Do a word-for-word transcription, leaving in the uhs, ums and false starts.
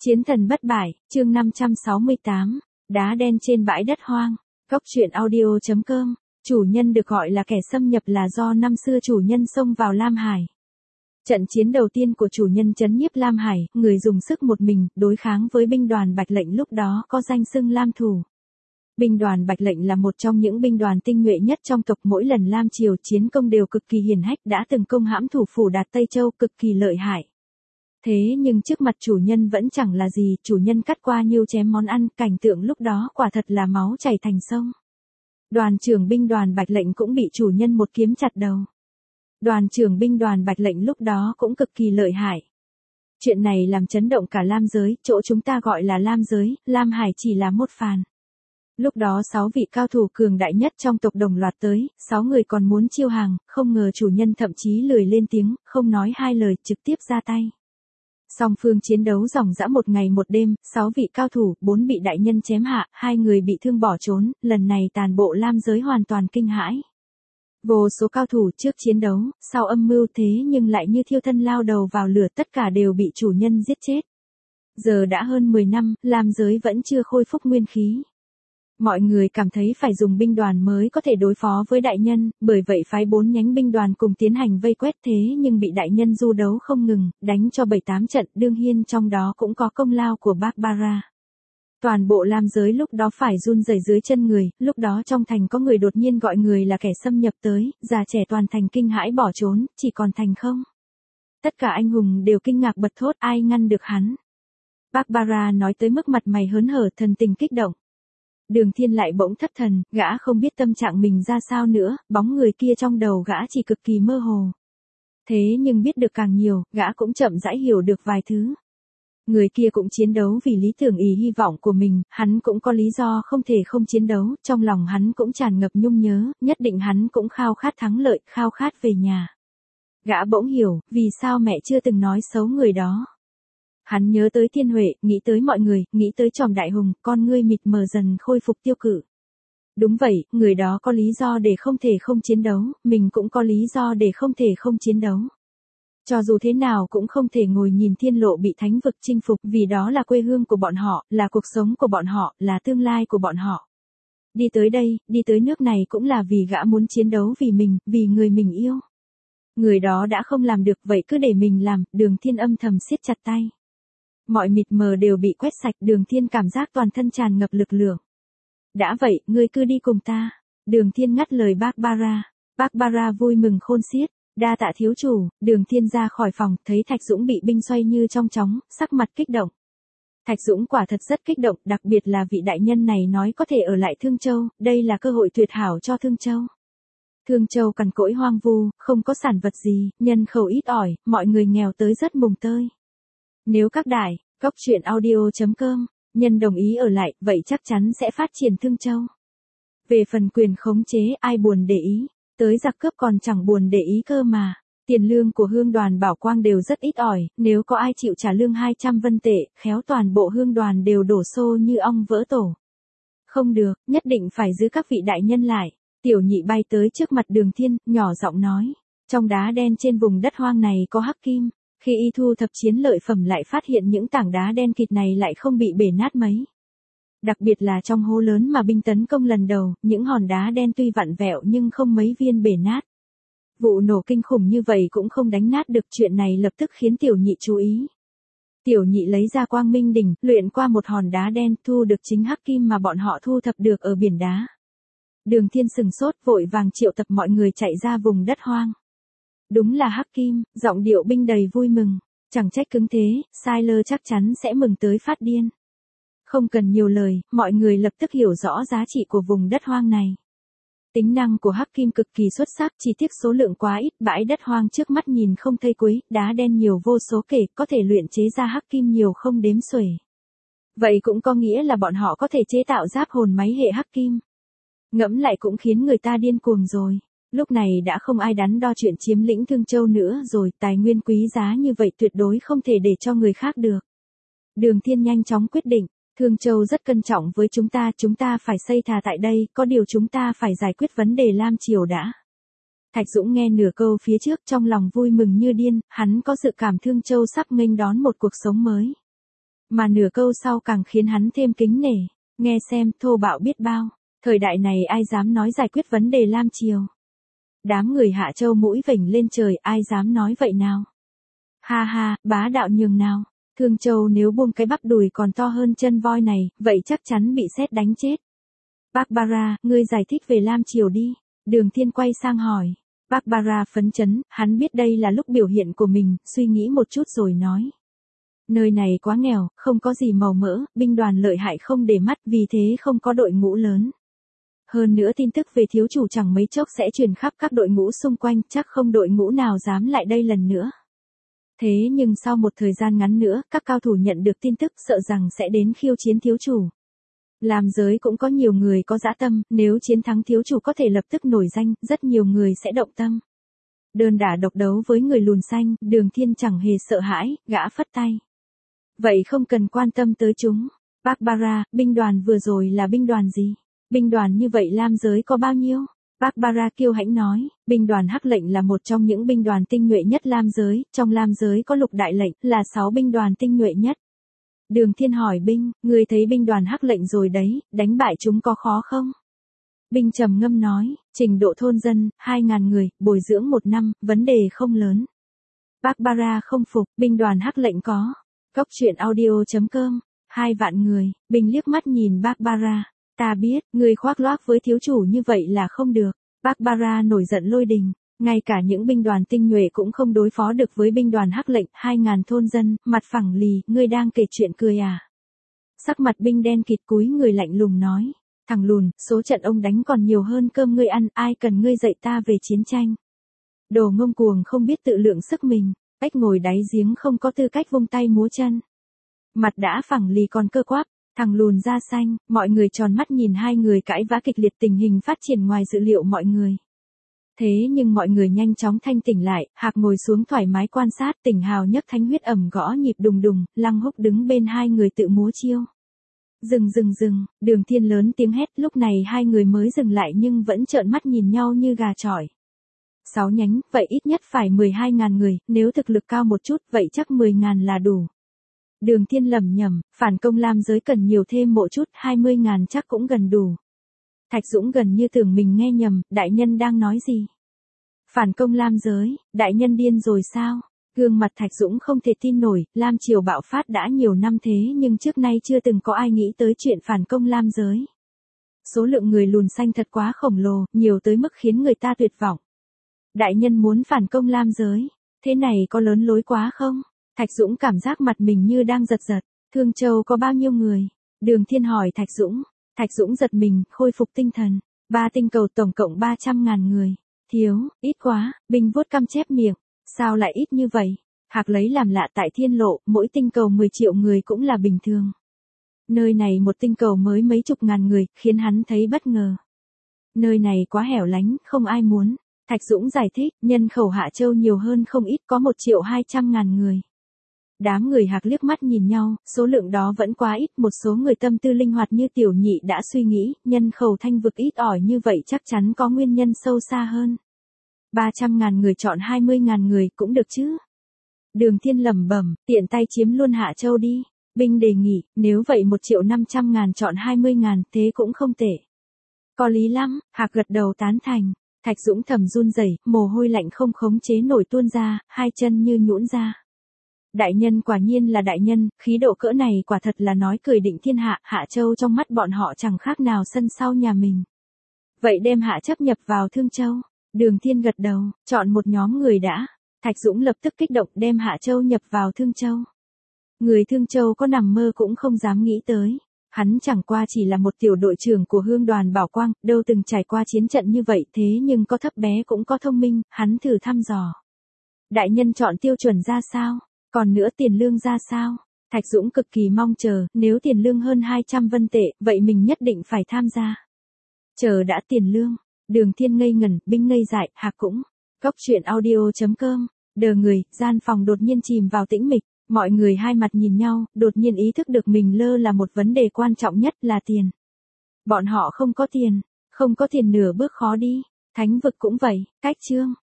Chiến thần bất bại, chương năm trăm sáu mươi tám, đá đen trên bãi đất hoang. Góc truyện audio chấm com, chủ nhân được gọi là kẻ xâm nhập là do năm xưa chủ nhân xông vào Lam Hải. Trận chiến đầu tiên của chủ nhân trấn nhiếp Lam Hải, người dùng sức một mình, đối kháng với binh đoàn Bạch Lệnh lúc đó có danh xưng Lam Thủ. Binh đoàn Bạch Lệnh là một trong những binh đoàn tinh nhuệ nhất trong tộc, mỗi lần Lam Triều chiến công đều cực kỳ hiển hách, đã từng công hãm thủ phủ Đạt Tây Châu cực kỳ lợi hại. Thế nhưng trước mặt chủ nhân vẫn chẳng là gì, chủ nhân cắt qua nhiêu chém món ăn, cảnh tượng lúc đó quả thật là máu chảy thành sông. Đoàn trưởng binh đoàn Bạch Lệnh cũng bị chủ nhân một kiếm chặt đầu. Đoàn trưởng binh đoàn Bạch Lệnh lúc đó cũng cực kỳ lợi hại. Chuyện này làm chấn động cả Lam giới, chỗ chúng ta gọi là Lam giới, Lam Hải chỉ là một phàn. Lúc đó sáu vị cao thủ cường đại nhất trong tộc đồng loạt tới, sáu người còn muốn chiêu hàng, không ngờ chủ nhân thậm chí lười lên tiếng, không nói hai lời, trực tiếp ra tay. Song phương chiến đấu ròng rã một ngày một đêm, sáu vị cao thủ, bốn bị đại nhân chém hạ, hai người bị thương bỏ trốn, lần này toàn bộ Lam giới hoàn toàn kinh hãi. Vô số cao thủ trước chiến đấu, sau âm mưu thế nhưng lại như thiêu thân lao đầu vào lửa, tất cả đều bị chủ nhân giết chết. Giờ đã hơn mười năm, Lam giới vẫn chưa khôi phục nguyên khí. Mọi người cảm thấy phải dùng binh đoàn mới có thể đối phó với đại nhân, bởi vậy phái bốn nhánh binh đoàn cùng tiến hành vây quét, thế nhưng bị đại nhân du đấu không ngừng, đánh cho bảy tám trận, đương nhiên trong đó cũng có công lao của Barbara. Toàn bộ Lam giới lúc đó phải run rẩy dưới chân người, lúc đó trong thành có người đột nhiên gọi người là kẻ xâm nhập tới, già trẻ toàn thành kinh hãi bỏ trốn, chỉ còn thành không. Tất cả anh hùng đều kinh ngạc bật thốt, ai ngăn được hắn. Barbara nói tới mức mặt mày hớn hở, thần tình kích động. Đường Thiên lại bỗng thất thần, gã không biết tâm trạng mình ra sao nữa, bóng người kia trong đầu gã chỉ cực kỳ mơ hồ. Thế nhưng biết được càng nhiều, gã cũng chậm rãi hiểu được vài thứ. Người kia cũng chiến đấu vì lý tưởng ý hy vọng của mình, hắn cũng có lý do không thể không chiến đấu, trong lòng hắn cũng tràn ngập nhung nhớ, nhất định hắn cũng khao khát thắng lợi, khao khát về nhà. Gã bỗng hiểu, vì sao mẹ chưa từng nói xấu người đó. Hắn nhớ tới Thiên Huệ, nghĩ tới mọi người, nghĩ tới Tròm Đại Hùng, con ngươi mịt mờ dần khôi phục tiêu cự. Đúng vậy, người đó có lý do để không thể không chiến đấu, mình cũng có lý do để không thể không chiến đấu. Cho dù thế nào cũng không thể ngồi nhìn thiên lộ bị thánh vực chinh phục, vì đó là quê hương của bọn họ, là cuộc sống của bọn họ, là tương lai của bọn họ. Đi tới đây, đi tới nước này cũng là vì gã muốn chiến đấu vì mình, vì người mình yêu. Người đó đã không làm được, vậy cứ để mình làm, Đường Thiên âm thầm siết chặt tay. Mọi mịt mờ đều bị quét sạch, Đường Thiên cảm giác toàn thân tràn ngập lực lượng. Đã vậy, ngươi cứ đi cùng ta. Đường Thiên ngắt lời Barbara. Barbara vui mừng khôn xiết. Đa tạ thiếu chủ. Đường Thiên ra khỏi phòng, thấy Thạch Dũng bị binh xoay như trong chóng, sắc mặt kích động. Thạch Dũng quả thật rất kích động, đặc biệt là vị đại nhân này nói có thể ở lại Thương Châu, đây là cơ hội tuyệt hảo cho Thương Châu. Thương Châu cằn cỗi hoang vu, không có sản vật gì, nhân khẩu ít ỏi, mọi người nghèo tới rất mùng tơi. Nếu các đại, góc truyện audio chấm com, nhân đồng ý ở lại, vậy chắc chắn sẽ phát triển Thương Châu. Về phần quyền khống chế, ai buồn để ý, tới giặc cướp còn chẳng buồn để ý cơ mà. Tiền lương của hương đoàn Bảo Quang đều rất ít ỏi, nếu có ai chịu trả lương hai trăm vân tệ, khéo toàn bộ hương đoàn đều đổ xô như ong vỡ tổ. Không được, nhất định phải giữ các vị đại nhân lại. Tiểu Nhị bay tới trước mặt Đường Thiên, nhỏ giọng nói, trong đá đen trên vùng đất hoang này có hắc kim. Khi y thu thập chiến lợi phẩm lại phát hiện những tảng đá đen kịt này lại không bị bể nát mấy. Đặc biệt là trong hố lớn mà binh tấn công lần đầu, những hòn đá đen tuy vặn vẹo nhưng không mấy viên bể nát. Vụ nổ kinh khủng như vậy cũng không đánh nát được, chuyện này lập tức khiến Tiểu Nhị chú ý. Tiểu Nhị lấy ra Quang Minh đỉnh, luyện qua một hòn đá đen, thu được chính hắc kim mà bọn họ thu thập được ở biển đá. Đường Thiên sừng sốt, vội vàng triệu tập mọi người chạy ra vùng đất hoang. Đúng là hắc kim, giọng điệu binh đầy vui mừng, chẳng trách cứng thế, Siler chắc chắn sẽ mừng tới phát điên. Không cần nhiều lời, mọi người lập tức hiểu rõ giá trị của vùng đất hoang này. Tính năng của hắc kim cực kỳ xuất sắc, chỉ tiếc số lượng quá ít, bãi đất hoang trước mắt nhìn không thấy cuối, đá đen nhiều vô số kể, có thể luyện chế ra hắc kim nhiều không đếm xuể. Vậy cũng có nghĩa là bọn họ có thể chế tạo giáp hồn máy hệ hắc kim. Ngẫm lại cũng khiến người ta điên cuồng rồi. Lúc này đã không ai đắn đo chuyện chiếm lĩnh Thương Châu nữa rồi, tài nguyên quý giá như vậy tuyệt đối không thể để cho người khác được. Đường Thiên nhanh chóng quyết định, Thương Châu rất cân trọng với chúng ta, chúng ta phải xây thà tại đây, có điều chúng ta phải giải quyết vấn đề Lam Triều đã. Thạch Dũng nghe nửa câu phía trước trong lòng vui mừng như điên, hắn có dự cảm Thương Châu sắp nghênh đón một cuộc sống mới. Mà nửa câu sau càng khiến hắn thêm kính nể. Nghe xem, thô bạo biết bao. Thời đại này ai dám nói giải quyết vấn đề Lam Triều. Đám người Hạ Châu mũi vểnh lên trời, ai dám nói vậy nào. Ha ha, bá đạo nhường nào. Thương Châu nếu buông cái bắp đùi còn to hơn chân voi này, vậy chắc chắn bị sét đánh chết. Barbara, ngươi giải thích về Lam Triều đi. Đường Thiên quay sang hỏi. Barbara phấn chấn, hắn biết đây là lúc biểu hiện của mình, suy nghĩ một chút rồi nói. Nơi này quá nghèo, không có gì màu mỡ, binh đoàn lợi hại không để mắt, vì thế không có đội ngũ lớn. Hơn nữa tin tức về thiếu chủ chẳng mấy chốc sẽ truyền khắp các đội ngũ xung quanh, chắc không đội ngũ nào dám lại đây lần nữa. Thế nhưng sau một thời gian ngắn nữa, các cao thủ nhận được tin tức sợ rằng sẽ đến khiêu chiến thiếu chủ. Làm giới cũng có nhiều người có dã tâm, nếu chiến thắng thiếu chủ có thể lập tức nổi danh, rất nhiều người sẽ động tâm. Đơn đả độc đấu với người lùn xanh, Đường Thiên chẳng hề sợ hãi, gã phất tay. Vậy không cần quan tâm tới chúng. Barbara, binh đoàn vừa rồi là binh đoàn gì? Binh đoàn như vậy Lam giới có bao nhiêu? Barbara kiêu hãnh nói, binh đoàn Hắc lệnh là một trong những binh đoàn tinh nhuệ nhất Lam giới, trong Lam giới có lục đại lệnh, là sáu binh đoàn tinh nhuệ nhất. Đường Thiên hỏi binh, ngươi thấy binh đoàn Hắc lệnh rồi đấy, đánh bại chúng có khó không? Binh trầm ngâm nói, trình độ thôn dân, hai ngàn người, bồi dưỡng một năm, vấn đề không lớn. Barbara không phục, binh đoàn Hắc lệnh có. Cốc truyện audio chấm com, hai vạn người, Binh liếc mắt nhìn Barbara. Ta biết, ngươi khoác loác với thiếu chủ như vậy là không được. Barbara nổi giận lôi đình. Ngay cả những binh đoàn tinh nhuệ cũng không đối phó được với binh đoàn Hắc lệnh, hai ngàn thôn dân, mặt phẳng lì, ngươi đang kể chuyện cười à? Sắc mặt binh đen kịt cúi người lạnh lùng nói. Thằng lùn, số trận ông đánh còn nhiều hơn cơm ngươi ăn, ai cần ngươi dạy ta về chiến tranh. Đồ ngông cuồng không biết tự lượng sức mình, ếch ngồi đáy giếng không có tư cách vung tay múa chân. Mặt đã phẳng lì còn cơ quắp, thằng lùn da xanh, mọi người tròn mắt nhìn hai người cãi vã kịch liệt, tình hình phát triển ngoài dự liệu mọi người. Thế nhưng mọi người nhanh chóng thanh tỉnh lại, Hạc ngồi xuống thoải mái quan sát, Tỉnh Hào nhấc thanh huyết ẩm gõ nhịp đùng đùng, Lăng Húc đứng bên hai người tự múa chiêu. Dừng dừng dừng, Đường Thiên lớn tiếng hét, lúc này hai người mới dừng lại nhưng vẫn trợn mắt nhìn nhau như gà chọi. Sáu nhánh, vậy ít nhất phải mười hai ngàn người, nếu thực lực cao một chút, vậy chắc mười ngàn là đủ. Đường Thiên lẩm nhẩm, phản công Lam giới cần nhiều thêm một chút, hai mươi ngàn chắc cũng gần đủ. Thạch Dũng gần như tưởng mình nghe nhầm, đại nhân đang nói gì? Phản công Lam giới, đại nhân điên rồi sao? Gương mặt Thạch Dũng không thể tin nổi, Lam Triều bạo phát đã nhiều năm thế nhưng trước nay chưa từng có ai nghĩ tới chuyện phản công Lam giới. Số lượng người lùn xanh thật quá khổng lồ, nhiều tới mức khiến người ta tuyệt vọng. Đại nhân muốn phản công Lam giới, thế này có lớn lối quá không? Thạch Dũng cảm giác mặt mình như đang giật giật. Thương Châu có bao nhiêu người? Đường Thiên hỏi Thạch Dũng. Thạch Dũng giật mình, khôi phục tinh thần. Ba tinh cầu tổng cộng ba trăm ngàn người. Thiếu, ít quá, Binh vuốt cằm chép miệng. Sao lại ít như vậy? Hạc lấy làm lạ, tại Thiên Lộ, mỗi tinh cầu mười triệu người cũng là bình thường. Nơi này một tinh cầu mới mấy chục ngàn người, khiến hắn thấy bất ngờ. Nơi này quá hẻo lánh, không ai muốn. Thạch Dũng giải thích, nhân khẩu Hạ Châu nhiều hơn không ít, có một triệu hai trăm ngàn người. Đám người Hạc liếc mắt nhìn nhau, số lượng đó vẫn quá ít, một số người tâm tư linh hoạt như Tiểu Nhị đã suy nghĩ, nhân khẩu Thanh vực ít ỏi như vậy chắc chắn có nguyên nhân sâu xa hơn. ba trăm ngàn người chọn hai mươi ngàn người cũng được chứ. Đường Thiên lẩm bẩm, tiện tay chiếm luôn Hạ Châu đi. Binh đề nghị, nếu vậy một triệu năm trăm ngàn chọn hai mươi ngàn, thế cũng không tệ. Có lý lắm, Hạc gật đầu tán thành. Thạch Dũng thầm run rẩy, mồ hôi lạnh không khống chế nổi tuôn ra, hai chân như nhũn ra. Đại nhân quả nhiên là đại nhân, khí độ cỡ này quả thật là nói cười định thiên hạ, Hạ Châu trong mắt bọn họ chẳng khác nào sân sau nhà mình. Vậy đem Hạ chấp nhập vào Thương Châu. Đường Thiên gật đầu, chọn một nhóm người đã. Thạch Dũng lập tức kích động đem Hạ Châu nhập vào Thương Châu. Người Thương Châu có nằm mơ cũng không dám nghĩ tới. Hắn chẳng qua chỉ là một tiểu đội trưởng của Hương đoàn Bảo Quang, đâu từng trải qua chiến trận như vậy, thế nhưng có thấp bé cũng có thông minh, hắn thử thăm dò. Đại nhân chọn tiêu chuẩn ra sao? Còn nữa tiền lương ra sao? Thạch Dũng cực kỳ mong chờ, nếu tiền lương hơn hai trăm vân tệ, vậy mình nhất định phải tham gia. Chờ đã, tiền lương. Đường Thiên ngây ngẩn, Binh ngây dại, Hạc cũng. Cốc truyện audio chấm com. Đờ người, gian phòng đột nhiên chìm vào tĩnh mịch. Mọi người hai mặt nhìn nhau, đột nhiên ý thức được mình lơ là một vấn đề quan trọng nhất là tiền. Bọn họ không có tiền, không có tiền nửa bước khó đi. Thánh vực cũng vậy, cách chương.